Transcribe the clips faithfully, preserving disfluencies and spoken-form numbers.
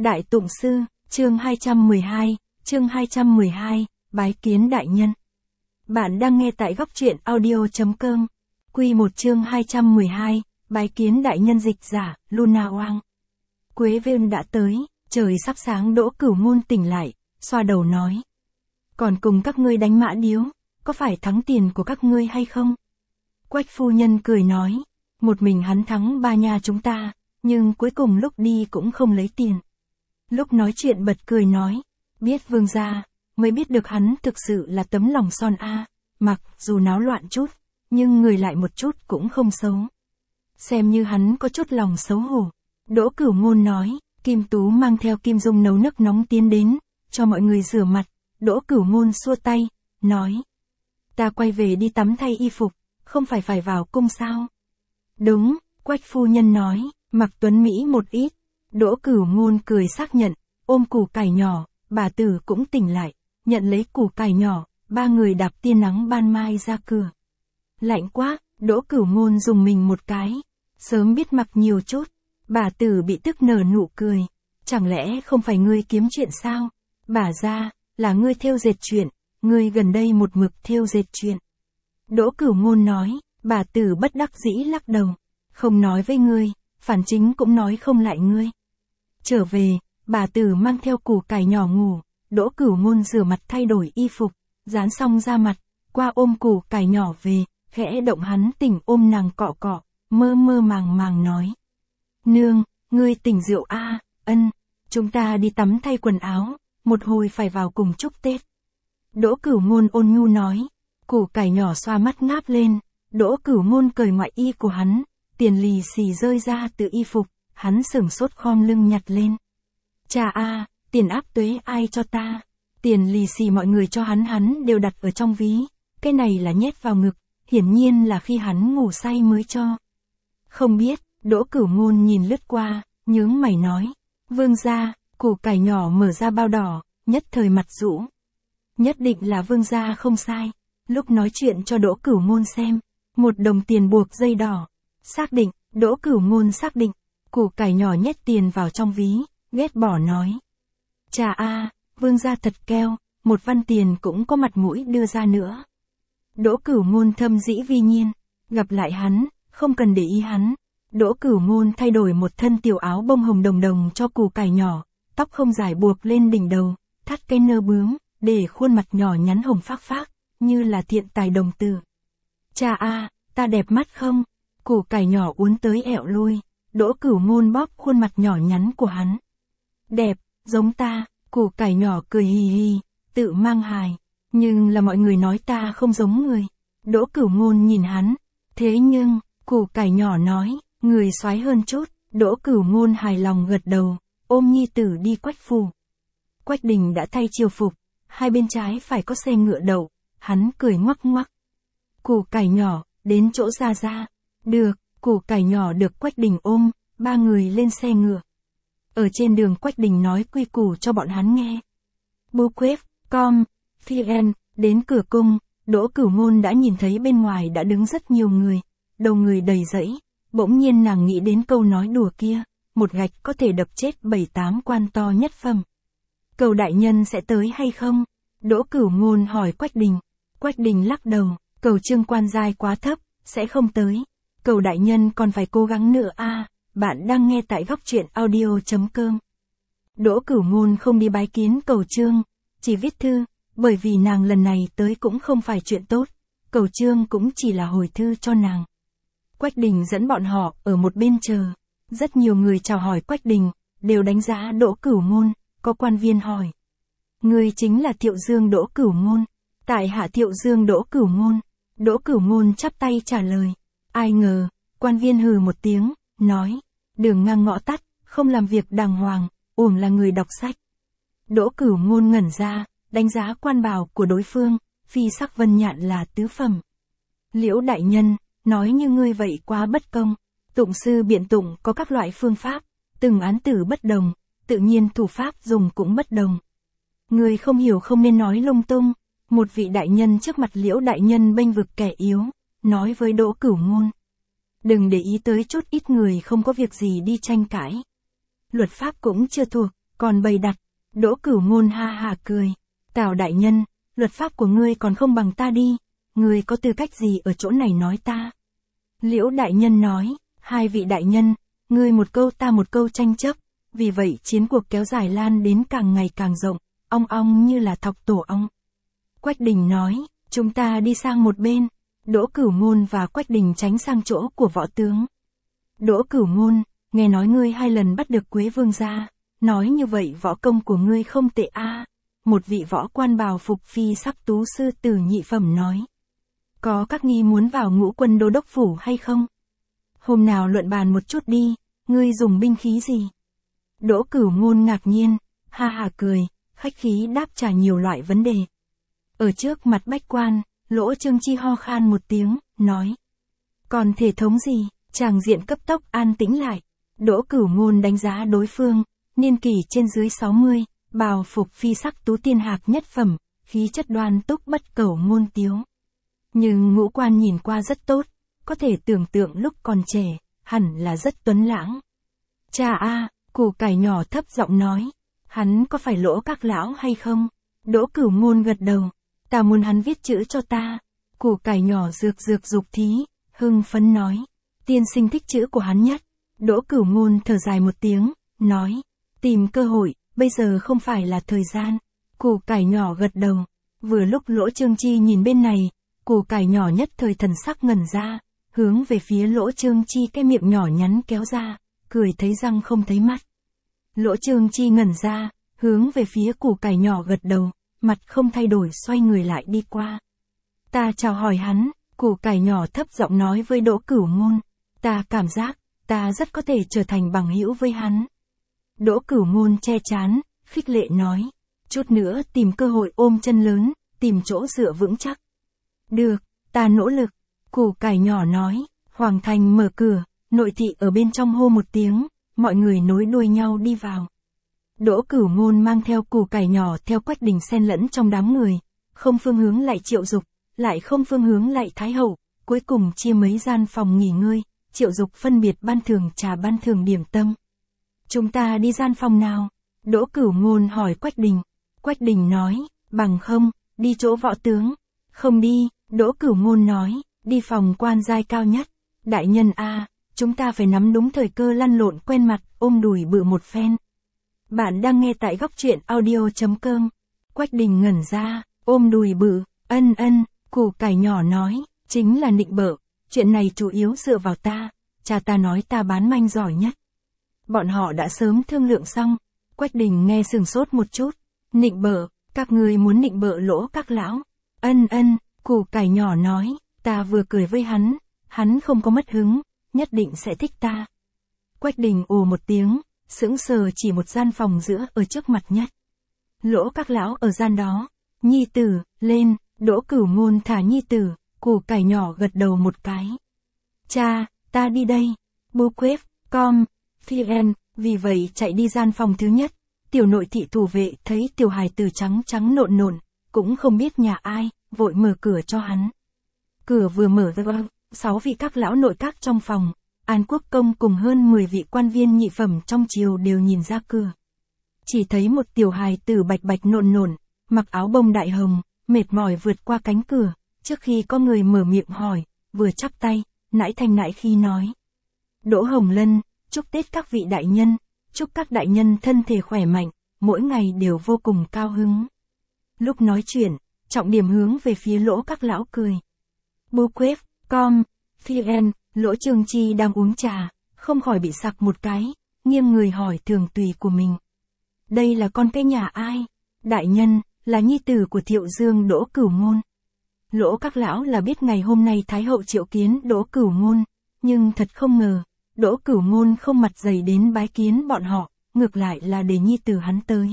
Đại Tụng Sư, chương hai trăm mười hai, chương hai trăm mười hai, bái kiến đại nhân. Bạn đang nghe tại góc truyện audio.com. Quy một chương hai trăm mười hai, bái kiến đại nhân, dịch giả, Luna Oang. Quế Viên đã tới, trời sắp sáng. Đỗ Cửu Ngôn tỉnh lại, xoa đầu nói. Còn cùng các ngươi đánh mã điếu, có phải thắng tiền của các ngươi hay không? Quách phu nhân cười nói, một mình hắn thắng ba nhà chúng ta, nhưng cuối cùng lúc đi cũng không lấy tiền. Lúc nói chuyện bật cười nói, biết vương gia, mới biết được hắn thực sự là tấm lòng son a, mặc dù náo loạn chút, nhưng người lại một chút cũng không xấu. Xem như hắn có chút lòng xấu hổ. Đỗ Cửu Ngôn nói, Kim Tú mang theo Kim Dung nấu nước nóng tiến đến, cho mọi người rửa mặt. Đỗ Cửu Ngôn xua tay, nói, ta quay về đi tắm thay y phục, không phải phải vào cung sao? Đúng, Quách phu nhân nói, mặc tuấn mỹ một ít. Đỗ Cửu Ngôn cười xác nhận, ôm củ cải nhỏ, bà tử cũng tỉnh lại, nhận lấy củ cải nhỏ, ba người đạp tia nắng ban mai ra cửa. Lạnh quá, Đỗ Cửu Ngôn dùng mình một cái, sớm biết mặc nhiều chút. Bà tử bị tức nở nụ cười, chẳng lẽ không phải ngươi kiếm chuyện sao? Bà ra, là ngươi thêu dệt chuyện, ngươi gần đây một mực thêu dệt chuyện. Đỗ Cửu Ngôn nói, bà tử bất đắc dĩ lắc đầu, không nói với ngươi, phản chính cũng nói không lại ngươi. Trở về, bà tử mang theo củ cải nhỏ ngủ, Đỗ Cửu Ngôn rửa mặt thay đổi y phục, dán xong ra mặt, qua ôm củ cải nhỏ về, khẽ động hắn tỉnh ôm nàng cọ cọ, mơ mơ màng màng nói. Nương, ngươi tỉnh rượu a, à, ân, chúng ta đi tắm thay quần áo, một hồi phải vào cùng chúc Tết. Đỗ Cửu Ngôn ôn nhu nói, củ cải nhỏ xoa mắt ngáp lên, Đỗ Cửu Ngôn cởi ngoại y của hắn, tiền lì xì rơi ra từ y phục, hắn sửng sốt khom lưng nhặt lên. Cha a, à, tiền áp tuế ai cho ta? Tiền lì xì mọi người cho hắn hắn đều đặt ở trong ví, cái này là nhét vào ngực, hiển nhiên là khi hắn ngủ say mới cho. Không biết, Đỗ Cửu Ngôn nhìn lướt qua, nhướng mày nói, vương gia, củ cải nhỏ mở ra bao đỏ, nhất thời mặt rũ. Nhất định là vương gia không sai, lúc nói chuyện cho Đỗ Cửu Ngôn xem, một đồng tiền buộc dây đỏ. Xác định, Đỗ Cửu Ngôn xác định, củ cải nhỏ nhét tiền vào trong ví, ghét bỏ nói. Chà a, vương gia thật keo, một văn tiền cũng có mặt mũi đưa ra nữa. Đỗ Cửu Ngôn thâm dĩ vi nhiên, gặp lại hắn, không cần để ý hắn. Đỗ Cửu Ngôn thay đổi một thân tiểu áo bông hồng đồng đồng cho củ cải nhỏ, tóc không dài buộc lên đỉnh đầu, thắt cây nơ bướm, để khuôn mặt nhỏ nhắn hồng phác phác, như là thiện tài đồng tử. Chà a, ta đẹp mắt không? Củ cải nhỏ uốn tới ẹo lui, Đỗ Cửu Ngôn bóp khuôn mặt nhỏ nhắn của hắn. Đẹp, giống ta, củ cải nhỏ cười hì hì, tự mang hài, nhưng là mọi người nói ta không giống người. Đỗ Cửu Ngôn nhìn hắn, thế nhưng, củ cải nhỏ nói, người soái hơn chút. Đỗ Cửu Ngôn hài lòng gật đầu, ôm nhi tử đi Quách phủ. Quách Đình đã thay triều phục, hai bên trái phải có xe ngựa đậu, hắn cười ngoắc ngoắc. Củ cải nhỏ, đến chỗ ra ra. Được, củ cải nhỏ được Quách Đình ôm, ba người lên xe ngựa. Ở trên đường Quách Đình nói quy củ cho bọn hắn nghe. Buquet, com, vn, đến cửa cung, Đỗ Cửu Ngôn đã nhìn thấy bên ngoài đã đứng rất nhiều người, đầu người đầy rẫy. Bỗng nhiên nàng nghĩ đến câu nói đùa kia, một gạch có thể đập chết bảy tám quan to nhất phẩm. Cầu đại nhân sẽ tới hay không? Đỗ Cửu Ngôn hỏi Quách Đình. Quách Đình lắc đầu, cầu trương quan giai quá thấp, sẽ không tới. Cầu đại nhân còn phải cố gắng nữa a. À, bạn đang nghe tại góc truyện audio.com. Đỗ Cửu Ngôn không đi bái kiến cầu trương, chỉ viết thư, bởi vì nàng lần này tới cũng không phải chuyện tốt, cầu trương cũng chỉ là hồi thư cho nàng. Quách Đình dẫn bọn họ ở một bên chờ, rất nhiều người chào hỏi Quách Đình, đều đánh giá Đỗ Cửu Ngôn, có quan viên hỏi. Người chính là Thiệu Dương Đỗ Cửu Ngôn, tại hạ Thiệu Dương Đỗ Cửu Ngôn. Đỗ Cửu Ngôn chắp tay trả lời. Ai ngờ, quan viên hừ một tiếng, nói, đường ngang ngõ tắt, không làm việc đàng hoàng, uổng là người đọc sách. Đỗ Cửu Ngôn ngẩn ra, đánh giá quan bào của đối phương, phi sắc vân nhạn là tứ phẩm. Liễu đại nhân, nói như ngươi vậy quá bất công. Tụng sư biện tụng có các loại phương pháp, từng án tử bất đồng, tự nhiên thủ pháp dùng cũng bất đồng. Ngươi không hiểu không nên nói lung tung. Một vị đại nhân trước mặt Liễu đại nhân bênh vực kẻ yếu, nói với Đỗ Cửu Ngôn. Đừng để ý tới chút ít người không có việc gì đi tranh cãi. Luật pháp cũng chưa thuộc, còn bày đặt. Đỗ Cửu Ngôn ha ha cười. Tào đại nhân, luật pháp của ngươi còn không bằng ta đi, ngươi có tư cách gì ở chỗ này nói ta? Liễu đại nhân nói, hai vị đại nhân, ngươi một câu ta một câu tranh chấp, vì vậy chiến cuộc kéo dài lan đến càng ngày càng rộng, ong ong như là thọc tổ ong. Quách Đình nói, chúng ta đi sang một bên. Đỗ Cửu Ngôn và Quách Đình tránh sang chỗ của võ tướng. Đỗ Cửu Ngôn, nghe nói ngươi hai lần bắt được Quế Vương gia, nói như vậy võ công của ngươi không tệ a. Một vị võ quan bào phục phi sắc tú sư tử nhị phẩm nói. Có các nghi muốn vào ngũ quân đô đốc phủ hay không? Hôm nào luận bàn một chút đi, ngươi dùng binh khí gì? Đỗ Cửu Ngôn ngạc nhiên, ha ha cười, khách khí đáp trả nhiều loại vấn đề. Ở trước mặt bách quan, Lỗ Trương Chi ho khan một tiếng, nói. Còn thể thống gì? Tràng diện cấp tốc an tĩnh lại. Đỗ Cửu Ngôn đánh giá đối phương, niên kỷ trên dưới sáu mươi, bào phục phi sắc tú tiên hạc nhất phẩm, khí chất đoan túc bất cẩu ngôn tiếu. Nhưng ngũ quan nhìn qua rất tốt, có thể tưởng tượng lúc còn trẻ, hẳn là rất tuấn lãng. Cha a, Củ Cải nhỏ thấp giọng nói, hắn có phải Lỗ các lão hay không? Đỗ Cửu Ngôn gật đầu, ta muốn hắn viết chữ cho ta. Củ Cải nhỏ rược rược dục thí, hưng phấn nói, tiên sinh thích chữ của hắn nhất. Đỗ Cửu Ngôn thở dài một tiếng, nói, tìm cơ hội, bây giờ không phải là thời gian. Củ Cải nhỏ gật đầu, vừa lúc Lỗ Trương Chi nhìn bên này, Củ Cải nhỏ nhất thời thần sắc ngẩn ra, hướng về phía Lỗ Trương Chi cái miệng nhỏ nhắn kéo ra, cười thấy răng không thấy mắt. Lỗ Trương Chi ngẩn ra, hướng về phía Củ Cải nhỏ gật đầu, mặt không thay đổi xoay người lại đi qua. Ta chào hỏi hắn, Củ Cải nhỏ thấp giọng nói với Đỗ Cửu Ngôn, ta cảm giác, ta rất có thể trở thành bằng hữu với hắn. Đỗ Cửu Ngôn che chán, khích lệ nói, chút nữa tìm cơ hội ôm chân lớn, tìm chỗ dựa vững chắc. Được, ta nỗ lực. Củ Cải nhỏ nói, Hoàng thành mở cửa, nội thị ở bên trong hô một tiếng, mọi người nối đuôi nhau đi vào. Đỗ Cửu Ngôn mang theo Củ Cải nhỏ theo Quách Đình xen lẫn trong đám người, không phương hướng lại Triệu Dục, lại không phương hướng lại Thái Hậu, cuối cùng chia mấy gian phòng nghỉ ngơi, Triệu Dục phân biệt ban thường trà ban thường điểm tâm. Chúng ta đi gian phòng nào? Đỗ Cửu Ngôn hỏi Quách Đình. Quách Đình nói, bằng không, đi chỗ võ tướng. Không đi, Đỗ Cửu Ngôn nói, đi phòng quan giai cao nhất. Đại nhân a, chúng ta phải nắm đúng thời cơ lăn lộn quen mặt, ôm đùi bự một phen. Bạn đang nghe tại góc truyện audio chấm com. Quách Đình ngẩn ra, ôm đùi bự, ân ân, Củ Cải nhỏ nói, chính là nịnh bợ, chuyện này chủ yếu dựa vào ta, cha ta nói ta bán manh giỏi nhất. Bọn họ đã sớm thương lượng xong. Quách Đình nghe sừng sốt một chút. Nịnh bợ, các ngươi muốn nịnh bợ Lỗ các lão? Ân ân, Củ Cải nhỏ nói, ta vừa cười với hắn, hắn không có mất hứng, nhất định sẽ thích ta. Quách Đình ồ một tiếng, sững sờ chỉ một gian phòng giữa ở trước mặt nhất. Lỗ các lão ở gian đó. Nhi tử, lên. Đỗ Cửu Ngôn thả nhi tử, Củ Cải nhỏ gật đầu một cái. Cha, ta đi đây. Bookquép, com, vn, vì vậy chạy đi gian phòng thứ nhất. Tiểu nội thị thủ vệ thấy tiểu hài tử trắng trắng nộn nộn, cũng không biết nhà ai, vội mở cửa cho hắn. Cửa vừa mở ra, sáu vị các lão nội các trong phòng, An Quốc Công cùng hơn mười vị quan viên nhị phẩm trong triều đều nhìn ra cửa. Chỉ thấy một tiểu hài tử bạch bạch nộn nộn, mặc áo bông đại hồng, mệt mỏi vượt qua cánh cửa, trước khi có người mở miệng hỏi, vừa chắp tay, nãi thanh nãi khi nói. Đỗ Hồng Lân, chúc Tết các vị đại nhân, chúc các đại nhân thân thể khỏe mạnh, mỗi ngày đều vô cùng cao hứng. Lúc nói chuyện, trọng điểm hướng về phía Lỗ các lão cười. Bookquép, com, vn, Lỗ Trương Chi đang uống trà, không khỏi bị sặc một cái, nghiêng người hỏi thường tùy của mình. Đây là con cái nhà ai? Đại nhân, là nhi tử của Thiệu Dương Đỗ Cửu Ngôn. Lỗ các lão là biết ngày hôm nay Thái Hậu triệu kiến Đỗ Cửu Ngôn, nhưng thật không ngờ, Đỗ Cửu Ngôn không mặt dày đến bái kiến bọn họ, ngược lại là để nhi tử hắn tới.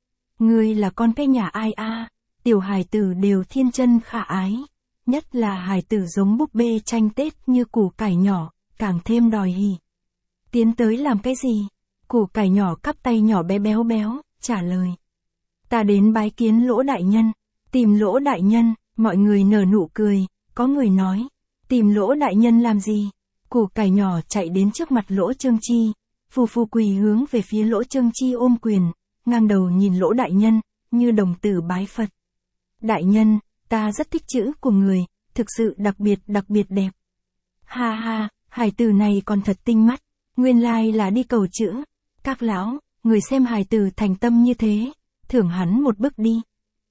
Ngươi là con cái nhà ai a? Tiểu hài tử đều thiên chân khả ái, nhất là hài tử giống búp bê tranh Tết như Củ Cải nhỏ, càng thêm đòi hỉ. Tiến tới làm cái gì? Củ Cải nhỏ cắp tay nhỏ bé béo béo, trả lời. Ta đến bái kiến Lỗ đại nhân. Tìm Lỗ đại nhân, mọi người nở nụ cười, có người nói, tìm Lỗ đại nhân làm gì? Củ Cải nhỏ chạy đến trước mặt Lỗ Trương Chi, phù phù quỳ hướng về phía Lỗ Trương Chi ôm quyền, ngang đầu nhìn Lỗ đại nhân, như đồng tử bái Phật. Đại nhân, ta rất thích chữ của người, thực sự đặc biệt đặc biệt đẹp. Ha ha, hài tử này còn thật tinh mắt, nguyên lai là đi cầu chữ. Các lão, người xem hài tử thành tâm như thế, thưởng hắn một bước đi.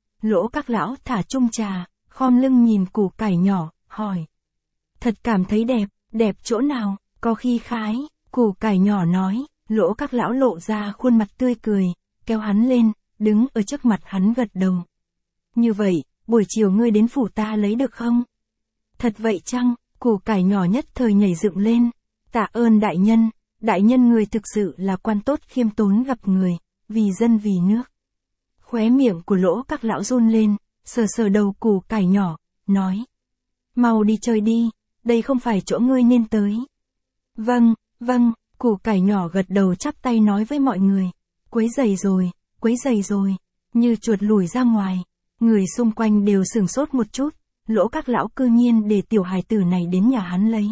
Lỗ các lão thả chung trà, khom lưng nhìn củ cải nhỏ, hỏi. Thật cảm thấy đẹp, đẹp chỗ nào, có khi khái, củ cải nhỏ nói. Lỗ các lão lộ ra khuôn mặt tươi cười, kéo hắn lên, đứng ở trước mặt hắn gật đầu. Như vậy, buổi chiều ngươi đến phủ ta lấy được không? Thật vậy chăng? Củ cải nhỏ nhất thời nhảy dựng lên. Tạ ơn đại nhân, đại nhân người thực sự là quan tốt khiêm tốn gặp người, vì dân vì nước. Khóe miệng của Lỗ các lão run lên, sờ sờ đầu củ cải nhỏ, nói. Mau đi chơi đi, đây không phải chỗ ngươi nên tới. Vâng, vâng, củ cải nhỏ gật đầu chắp tay nói với mọi người. Quấy giày rồi, quấy giày rồi, như chuột lùi ra ngoài. Người xung quanh đều sửng sốt một chút, Lỗ các lão cư nhiên để tiểu hài tử này đến nhà hắn lấy.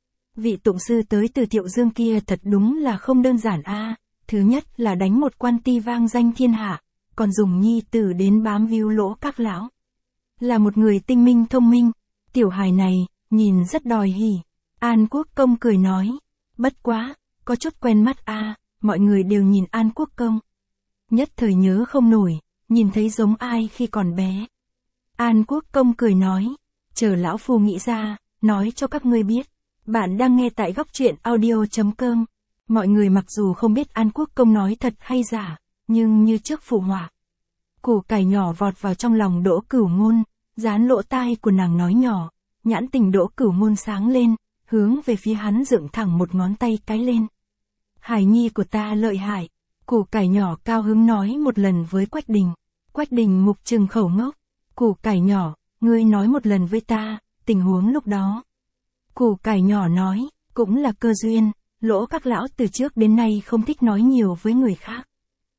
Vị tụng sư tới từ Thiệu Dương kia thật đúng là không đơn giản a. Thứ nhất là đánh một quan ti vang danh thiên hạ, còn dùng nhi tử đến bám víu Lỗ các lão. Là một người tinh minh thông minh, tiểu hài này, nhìn rất đòi hỉ. An Quốc Công cười nói, bất quá, có chút quen mắt a, mọi người đều nhìn An Quốc Công. Nhất thời nhớ không nổi, nhìn thấy giống ai khi còn bé. An Quốc Công cười nói, chờ lão phu nghĩ ra, nói cho các ngươi biết. Bạn đang nghe tại góc truyện audio chấm com. Mọi người mặc dù không biết An Quốc Công nói thật hay giả, nhưng như trước phụ họa. Củ cải nhỏ vọt vào trong lòng Đỗ Cửu Ngôn, dán lỗ tai của nàng nói nhỏ, nhãn tình Đỗ Cửu Ngôn sáng lên, hướng về phía hắn dựng thẳng một ngón tay cái lên. Hải nhi của ta lợi hại, củ cải nhỏ cao hứng nói một lần với Quách Đình. Quách Đình mục trừng khẩu ngốc, củ cải nhỏ, ngươi nói một lần với ta, tình huống lúc đó. Củ cải nhỏ nói, cũng là cơ duyên, Lỗ các lão từ trước đến nay không thích nói nhiều với người khác.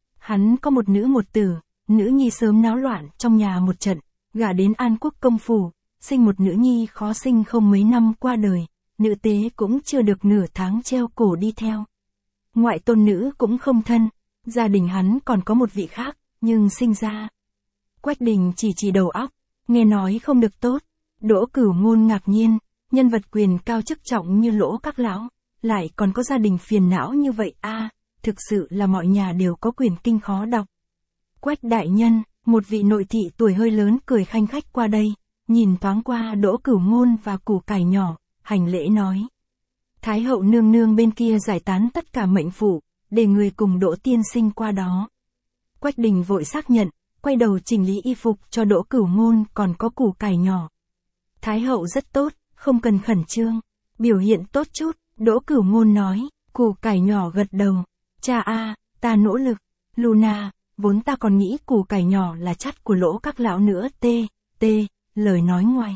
Hắn có một nữ một tử, nữ nhi sớm náo loạn trong nhà một trận, gả đến An Quốc Công phủ, sinh một nữ nhi khó sinh không mấy năm qua đời, nữ tế cũng chưa được nửa tháng treo cổ đi theo. Ngoại tôn nữ cũng không thân, gia đình hắn còn có một vị khác, nhưng sinh ra. Quách Đình chỉ chỉ đầu óc, nghe nói không được tốt. Đỗ Cửu Ngôn ngạc nhiên, nhân vật quyền cao chức trọng như Lỗ các lão, lại còn có gia đình phiền não như vậy a, thực sự là mọi nhà đều có quyền kinh khó đọc. Quách đại nhân, một vị nội thị tuổi hơi lớn cười khanh khách qua đây, nhìn thoáng qua Đỗ Cửu Ngôn và củ cải nhỏ, hành lễ nói. Thái hậu nương nương bên kia giải tán tất cả mệnh phủ, để người cùng Đỗ tiên sinh qua đó. Quách Đình vội xác nhận, quay đầu chỉnh lý y phục cho Đỗ Cửu Ngôn còn có củ cải nhỏ. Thái hậu rất tốt, không cần khẩn trương, biểu hiện tốt chút, Đỗ Cửu Ngôn nói, củ cải nhỏ gật đầu. Cha a, ta nỗ lực, Luna, vốn ta còn nghĩ củ cải nhỏ là chắt của Lỗ các lão nữa tê, tê, lời nói ngoài.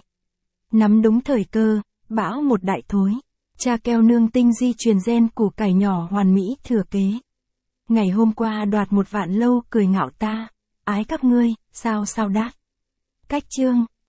Nắm đúng thời cơ, bão một đại thối. Cha keo nương tinh di truyền gen củ cải nhỏ hoàn mỹ thừa kế. Ngày hôm qua đoạt một vạn lâu cười ngạo ta, ái các ngươi, sao sao đát. Cách chương,